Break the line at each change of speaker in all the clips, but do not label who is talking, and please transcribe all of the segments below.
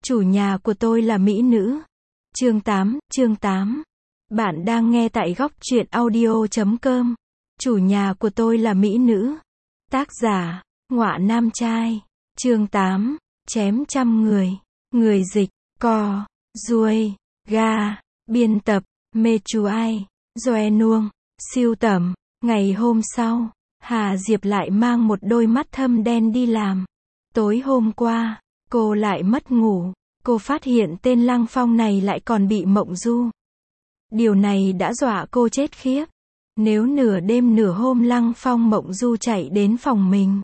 Chủ nhà của tôi là mỹ nữ. Chương 8. Bạn đang nghe tại góc truyện audio.com. Chủ nhà của tôi là mỹ nữ. Tác giả, Ngọa Nam Trai. Chương 8. Chém trăm người. Người dịch, Co, Ruồi, Ga. Biên tập, Mê Chú Ai, Doe Nuông. Siêu tầm. Ngày hôm sau, Hà Diệp lại mang một đôi mắt thâm đen đi làm. Tối hôm qua, cô lại mất ngủ. Cô phát hiện tên Lăng Phong này lại còn bị mộng du. Điều này đã dọa cô chết khiếp. Nếu nửa đêm nửa hôm Lăng Phong mộng du chạy đến phòng mình,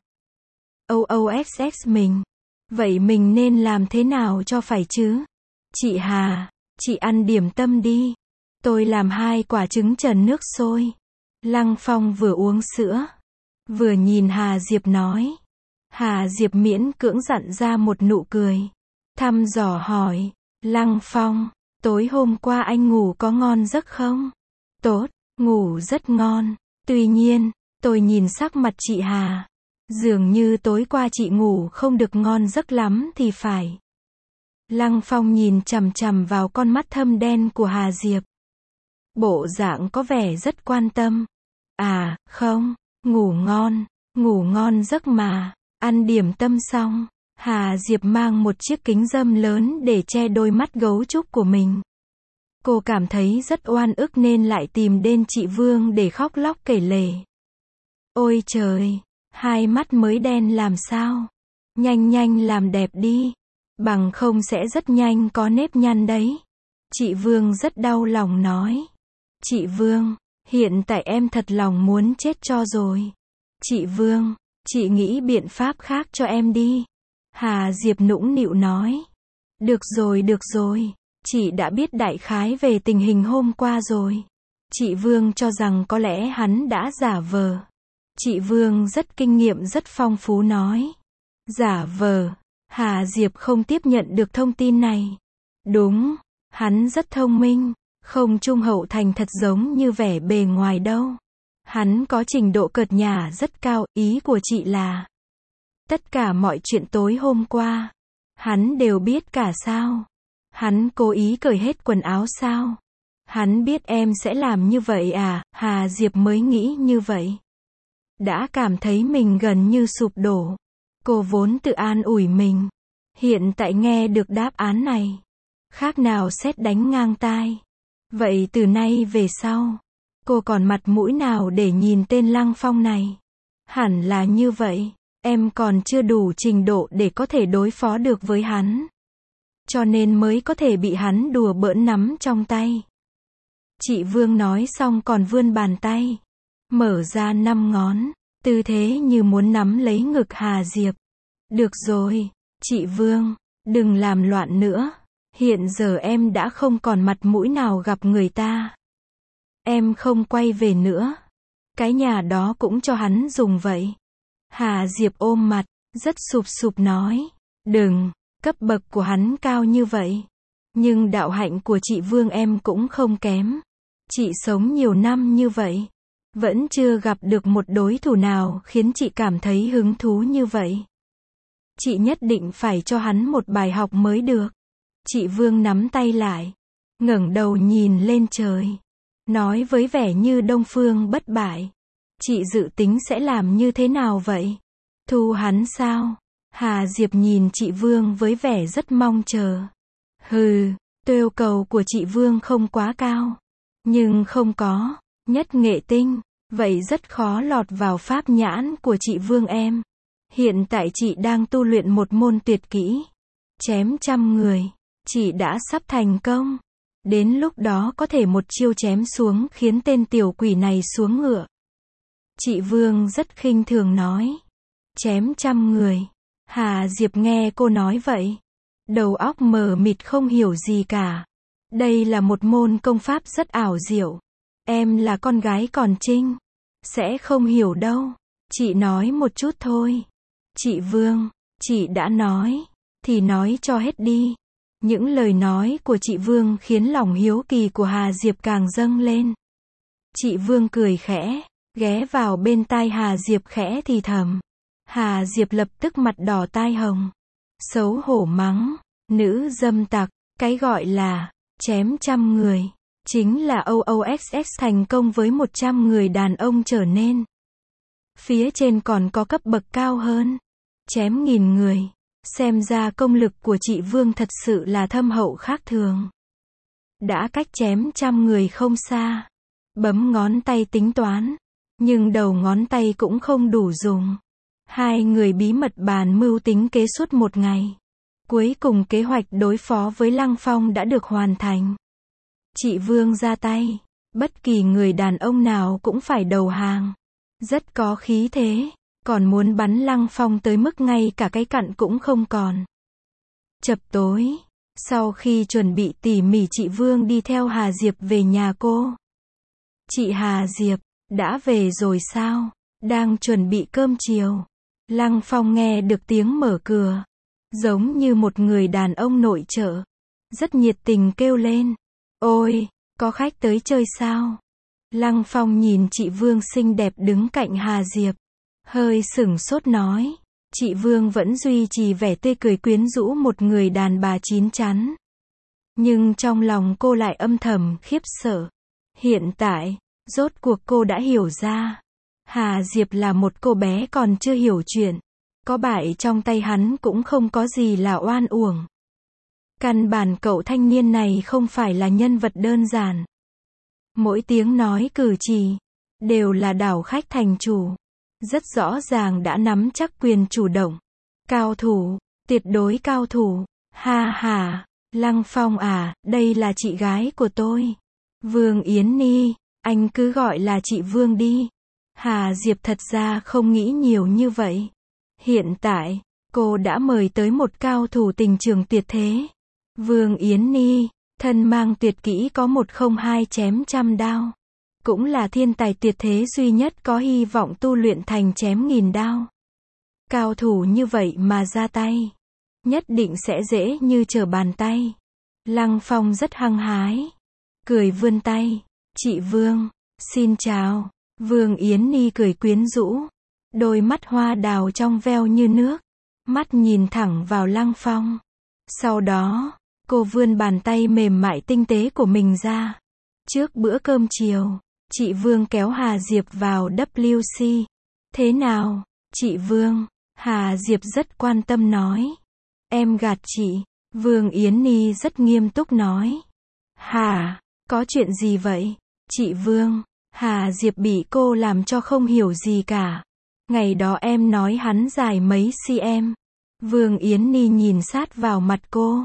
OOXX mình, vậy mình nên làm thế nào cho phải chứ? Chị Hà, chị ăn điểm tâm đi. Tôi làm 2 quả trứng trần nước sôi. Lăng Phong vừa uống sữa, vừa nhìn Hà Diệp nói. Hà Diệp miễn cưỡng dặn ra một nụ cười. Thăm dò hỏi, Lăng Phong, tối hôm qua anh ngủ có ngon giấc không? Tốt, ngủ rất ngon. Tuy nhiên, tôi nhìn sắc mặt chị Hà. Dường như tối qua chị ngủ không được ngon giấc lắm thì phải. Lăng Phong nhìn chằm chằm vào con mắt thâm đen của Hà Diệp. Bộ dạng có vẻ rất quan tâm. À, không, ngủ ngon giấc mà. Ăn điểm tâm xong, Hà Diệp mang một chiếc kính râm lớn để che đôi mắt gấu trúc của mình. Cô cảm thấy rất oan ức nên lại tìm đến chị Vương để khóc lóc kể lể. Ôi trời, 2 mắt mới đen làm sao? Nhanh làm đẹp đi, bằng không sẽ rất nhanh có nếp nhăn đấy. Chị Vương rất đau lòng nói. Chị Vương, hiện tại em thật lòng muốn chết cho rồi. Chị Vương, chị nghĩ biện pháp khác cho em đi. Hà Diệp nũng nịu nói. Được rồi, chị đã biết đại khái về tình hình hôm qua rồi. Chị Vương cho rằng có lẽ hắn đã giả vờ. Chị Vương rất kinh nghiệm rất phong phú nói. Giả vờ. Hà Diệp không tiếp nhận được thông tin này. Đúng, hắn rất thông minh, không trung hậu thành thật giống như vẻ bề ngoài đâu. Hắn có trình độ cợt nhả rất cao, ý của chị là tất cả mọi chuyện tối hôm qua, hắn đều biết cả sao? Hắn cố ý cởi hết quần áo sao? Hắn biết em sẽ làm như vậy à? Hà Diệp mới nghĩ như vậy. Đã cảm thấy mình gần như sụp đổ. Cô vốn tự an ủi mình. Hiện tại nghe được đáp án này, khác nào sét đánh ngang tai. Vậy từ nay về sau, cô còn mặt mũi nào để nhìn tên Lăng Phong này? Hẳn là như vậy. Em còn chưa đủ trình độ để có thể đối phó được với hắn. Cho nên mới có thể bị hắn đùa bỡn nắm trong tay. Chị Vương nói xong còn vươn bàn tay, mở ra 5 ngón, tư thế như muốn nắm lấy ngực Hà Diệp. Được rồi, chị Vương, đừng làm loạn nữa. Hiện giờ em đã không còn mặt mũi nào gặp người ta. Em không quay về nữa. Cái nhà đó cũng cho hắn dùng vậy. Hà Diệp ôm mặt, rất sụp nói. Đừng, cấp bậc của hắn cao như vậy. Nhưng đạo hạnh của chị Vương em cũng không kém. Chị sống nhiều năm như vậy, vẫn chưa gặp được một đối thủ nào khiến chị cảm thấy hứng thú như vậy. Chị nhất định phải cho hắn một bài học mới được. Chị Vương nắm tay lại, ngẩng đầu nhìn lên trời, nói với vẻ như đông phương bất bại. Chị dự tính sẽ làm như thế nào vậy? Thu hắn sao? Hà Diệp nhìn chị Vương với vẻ rất mong chờ. Hừ, yêu cầu của chị Vương không quá cao. Nhưng không có nhất nghệ tinh, vậy rất khó lọt vào pháp nhãn của chị Vương em. Hiện tại chị đang tu luyện một môn tuyệt kỹ, chém trăm người. Chị đã sắp thành công. Đến lúc đó có thể một chiêu chém xuống khiến tên tiểu quỷ này xuống ngựa. Chị Vương rất khinh thường nói. Chém trăm người. Hà Diệp nghe cô nói vậy, đầu óc mờ mịt không hiểu gì cả. Đây là một môn công pháp rất ảo diệu. Em là con gái còn trinh, sẽ không hiểu đâu. Chị nói một chút thôi. Chị Vương, chị đã nói, thì nói cho hết đi. Những lời nói của chị Vương khiến lòng hiếu kỳ của Hà Diệp càng dâng lên. Chị Vương cười khẽ, ghé vào bên tai Hà Diệp khẽ thì thầm. Hà Diệp lập tức mặt đỏ tai hồng, xấu hổ mắng. Nữ dâm tặc, cái gọi là chém trăm người, chính là OOXX thành công với 100 người đàn ông trở nên. Phía trên còn có cấp bậc cao hơn, chém nghìn người. Xem ra công lực của chị Vương thật sự là thâm hậu khác thường. Đã cách chém trăm người không xa, bấm ngón tay tính toán, nhưng đầu ngón tay cũng không đủ dùng. Hai người bí mật bàn mưu tính kế suốt một ngày. Cuối cùng kế hoạch đối phó với Lăng Phong đã được hoàn thành. Chị Vương ra tay, bất kỳ người đàn ông nào cũng phải đầu hàng. Rất có khí thế, còn muốn bắn Lăng Phong tới mức ngay cả cái cặn cũng không còn. Chập tối, sau khi chuẩn bị tỉ mỉ, chị Vương đi theo Hà Diệp về nhà cô. Chị Hà Diệp, đã về rồi sao? Đang chuẩn bị cơm chiều. Lăng Phong nghe được tiếng mở cửa, giống như một người đàn ông nội trợ, rất nhiệt tình kêu lên. Ôi, có khách tới chơi sao? Lăng Phong nhìn chị Vương xinh đẹp đứng cạnh Hà Diệp, hơi sửng sốt nói. Chị Vương vẫn duy trì vẻ tươi cười quyến rũ một người đàn bà chín chắn. Nhưng trong lòng cô lại âm thầm khiếp sợ. Hiện tại, rốt cuộc cô đã hiểu ra. Hà Diệp là một cô bé còn chưa hiểu chuyện. Có bại trong tay hắn cũng không có gì là oan uổng. Căn bản cậu thanh niên này không phải là nhân vật đơn giản. Mỗi tiếng nói cử chỉ, đều là đảo khách thành chủ. Rất rõ ràng đã nắm chắc quyền chủ động. Cao thủ, tuyệt đối cao thủ. Ha ha, Lăng Phong à, đây là chị gái của tôi. Vương Yến Ni, anh cứ gọi là chị Vương đi. Hà Diệp thật ra không nghĩ nhiều như vậy. Hiện tại, cô đã mời tới một cao thủ tình trường tuyệt thế. Vương Yến Ni, thân mang tuyệt kỹ có 102 chém trăm đao. Cũng là thiên tài tuyệt thế duy nhất có hy vọng tu luyện thành chém nghìn đao. Cao thủ như vậy mà ra tay, nhất định sẽ dễ như trở bàn tay. Lăng Phong rất hăng hái, cười vươn tay. Chị Vương, xin chào. Vương Yến Ni cười quyến rũ, đôi mắt hoa đào trong veo như nước, mắt nhìn thẳng vào Lăng Phong. Sau đó, cô vươn bàn tay mềm mại tinh tế của mình ra. Trước bữa cơm chiều, chị Vương kéo Hà Diệp vào WC. Thế nào, chị Vương? Hà Diệp rất quan tâm nói. Em gạt chị. Vương Yến Ni rất nghiêm túc nói. Hả? Có chuyện gì vậy? Chị Vương, Hà Diệp bị cô làm cho không hiểu gì cả. Ngày đó em nói hắn dài mấy cm. Vương Yến Ni nhìn sát vào mặt cô.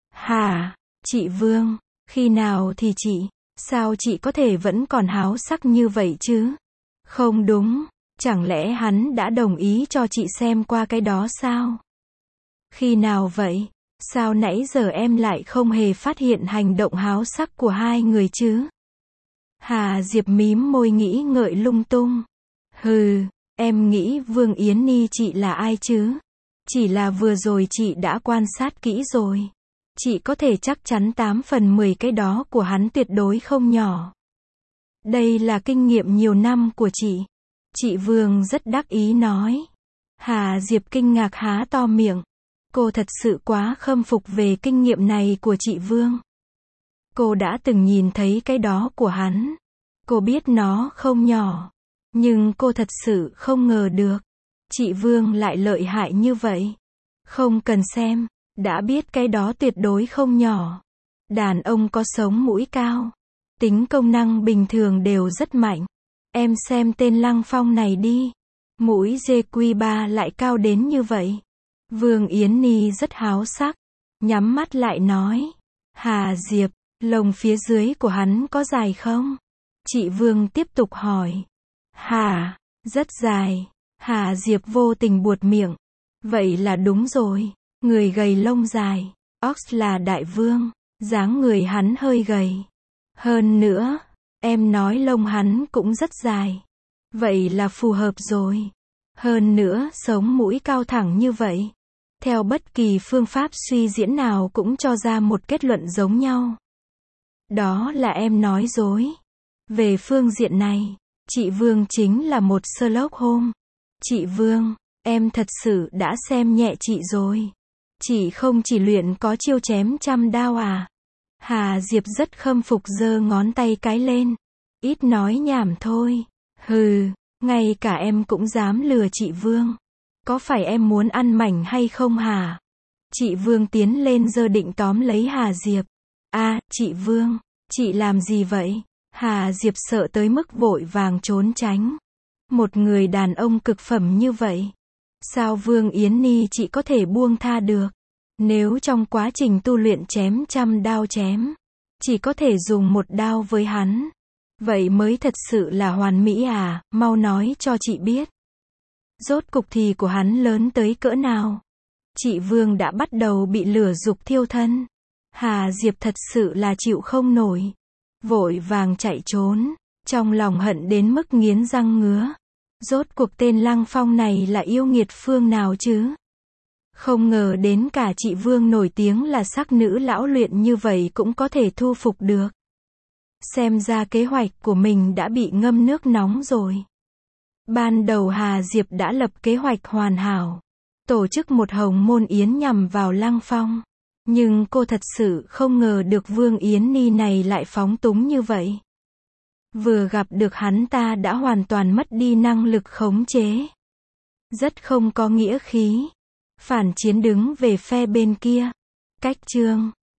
Hả? Chị Vương, khi nào thì chị? Sao chị có thể vẫn còn háo sắc như vậy chứ? Không đúng, chẳng lẽ hắn đã đồng ý cho chị xem qua cái đó sao? Khi nào vậy? Sao nãy giờ em lại không hề phát hiện hành động háo sắc của hai người chứ? Hà Diệp mím môi nghĩ ngợi lung tung. Hừ, em nghĩ Vương Yến Ni chị là ai chứ? Chỉ là vừa rồi chị đã quan sát kỹ rồi. Chị có thể chắc chắn 8 phần 10 cái đó của hắn tuyệt đối không nhỏ. Đây là kinh nghiệm nhiều năm của chị. Chị Vương rất đắc ý nói. Hà Diệp kinh ngạc há to miệng. Cô thật sự quá khâm phục về kinh nghiệm này của chị Vương. Cô đã từng nhìn thấy cái đó của hắn. Cô biết nó không nhỏ. Nhưng cô thật sự không ngờ được. Chị Vương lại lợi hại như vậy. Không cần xem, đã biết cái đó tuyệt đối không nhỏ. Đàn ông có sống mũi cao, tính công năng bình thường đều rất mạnh. Em xem tên Lăng Phong này đi. Mũi GQ3 lại cao đến như vậy. Vương Yến Ni rất háo sắc. Nhắm mắt lại nói. Hà Diệp, lông phía dưới của hắn có dài không? Chị Vương tiếp tục hỏi. Hả? Rất dài. Hà Diệp vô tình buột miệng. Vậy là đúng rồi. Người gầy lông dài. Ox là đại vương. Dáng người hắn hơi gầy. Hơn nữa, em nói lông hắn cũng rất dài. Vậy là phù hợp rồi. Hơn nữa, sống mũi cao thẳng như vậy. Theo bất kỳ phương pháp suy diễn nào cũng cho ra một kết luận giống nhau. Đó là em nói dối. Về phương diện này, chị Vương chính là một Sherlock Holmes. Chị Vương, em thật sự đã xem nhẹ chị rồi. Chị không chỉ luyện có chiêu chém trăm đao à? Hà Diệp rất khâm phục giơ ngón tay cái lên. Ít nói nhảm thôi. Hừ, ngay cả em cũng dám lừa chị Vương. Có phải em muốn ăn mảnh hay không hả? Chị Vương tiến lên giơ định tóm lấy Hà Diệp. À, chị Vương, chị làm gì vậy? Hà Diệp sợ tới mức vội vàng trốn tránh. Một người đàn ông cực phẩm như vậy, sao Vương Yến Ni chị có thể buông tha được? Nếu trong quá trình tu luyện chém trăm đao chém, chỉ có thể dùng một đao với hắn, vậy mới thật sự là hoàn mỹ à? Mau nói cho chị biết. Rốt cục thì của hắn lớn tới cỡ nào? Chị Vương đã bắt đầu bị lửa dục thiêu thân. Hà Diệp thật sự là chịu không nổi, vội vàng chạy trốn, trong lòng hận đến mức nghiến răng ngứa. Rốt cuộc tên Lăng Phong này là yêu nghiệt phương nào chứ? Không ngờ đến cả chị Vương nổi tiếng là sắc nữ lão luyện như vậy cũng có thể thu phục được. Xem ra kế hoạch của mình đã bị ngâm nước nóng rồi. Ban đầu Hà Diệp đã lập kế hoạch hoàn hảo, tổ chức một hồng môn yến nhằm vào Lăng Phong. Nhưng cô thật sự không ngờ được Vương Yến Ni này lại phóng túng như vậy. Vừa gặp được hắn ta đã hoàn toàn mất đi năng lực khống chế. Rất không có nghĩa khí. Phản chiến đứng về phe bên kia. Cách chương